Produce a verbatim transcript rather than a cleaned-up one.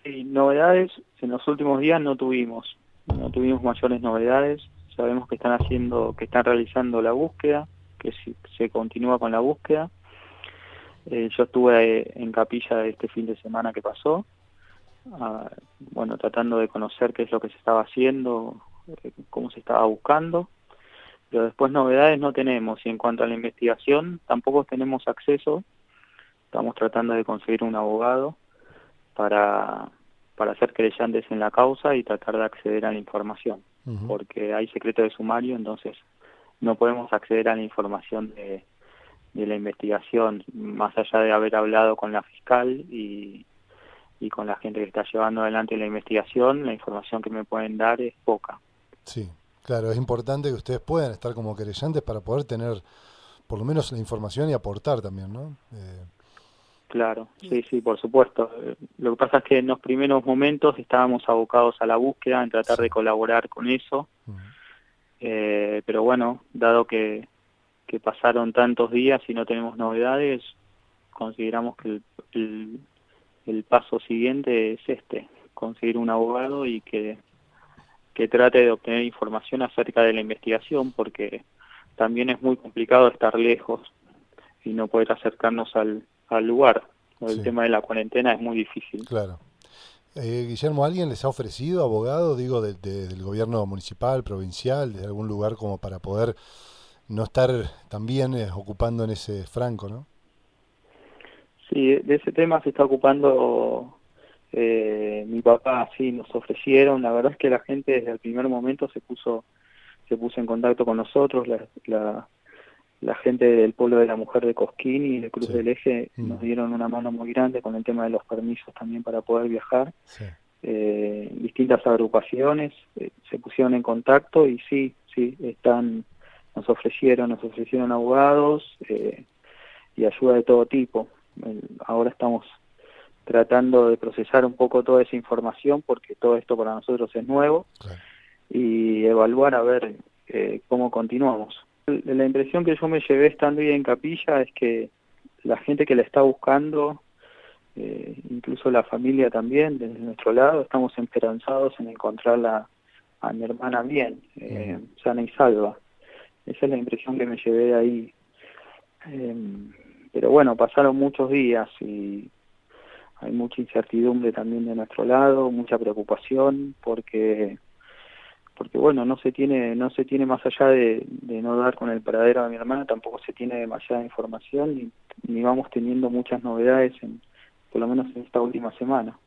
Sí, novedades en los últimos días no tuvimos, no tuvimos mayores novedades. Sabemos que están haciendo, que están realizando la búsqueda, que si, se continúa con la búsqueda. Eh, yo estuve eh, en Capilla este fin de semana que pasó, ah, bueno, tratando de conocer qué es lo que se estaba haciendo, eh, cómo se estaba buscando, pero después novedades no tenemos. Y en cuanto a la investigación, tampoco tenemos acceso. Estamos tratando de conseguir un abogado para, para ser creyentes en la causa y tratar de acceder a la información, Ujú. porque hay secreto de sumario, entonces no podemos acceder a la información de, de la investigación, más allá de haber hablado con la fiscal y, y con la gente que está llevando adelante la investigación. La información que me pueden dar es poca. Sí, claro, es importante que ustedes puedan estar como querellantes para poder tener por lo menos la información y aportar también, ¿no? Eh, Claro, sí, sí, por supuesto. Eh, Lo que pasa es que en los primeros momentos estábamos abocados a la búsqueda, en tratar sí. de colaborar con eso, Ujú. eh, pero bueno, dado que, que pasaron tantos días y no tenemos novedades, consideramos que el, el, el paso siguiente es este: conseguir un abogado y que, que trate de obtener información acerca de la investigación, porque también es muy complicado estar lejos y no poder acercarnos al, al lugar. El Sí, tema de la cuarentena es muy difícil. claro. Eh, Guillermo, ¿alguien les ha ofrecido abogado, digo, de- de- del gobierno municipal, provincial, de algún lugar como para poder no estar también eh, ocupando en ese franco, ¿no? Sí, de ese tema se está ocupando eh, mi papá. Sí, nos ofrecieron. La verdad es que la gente desde el primer momento se puso se puso en contacto con nosotros. La, la, la gente del Pueblo de la Mujer de Cosquín y de Cruz Sí. del Eje Mm, nos dieron una mano muy grande con el tema de los permisos también para poder viajar. sí. Eh, distintas agrupaciones eh, se pusieron en contacto y sí, sí, están, nos ofrecieron, nos ofrecieron abogados eh, y ayuda de todo tipo. Eh, ahora estamos tratando de procesar un poco toda esa información, porque todo esto para nosotros es nuevo, Claro. y evaluar a ver eh, cómo continuamos. La impresión que yo me llevé estando ahí en Capilla es que la gente que la está buscando, eh, incluso la familia también, desde nuestro lado, estamos esperanzados en encontrarla a mi hermana bien, Ujú. eh, sana y salva. Esa es la impresión que me llevé de ahí. Eh, pero bueno, pasaron muchos días y hay mucha incertidumbre también de nuestro lado, mucha preocupación, porque porque bueno, no se tiene no se tiene más allá de, de no dar con el paradero de mi hermana, tampoco se tiene demasiada información, ni, ni vamos teniendo muchas novedades, en por lo menos en esta última semana.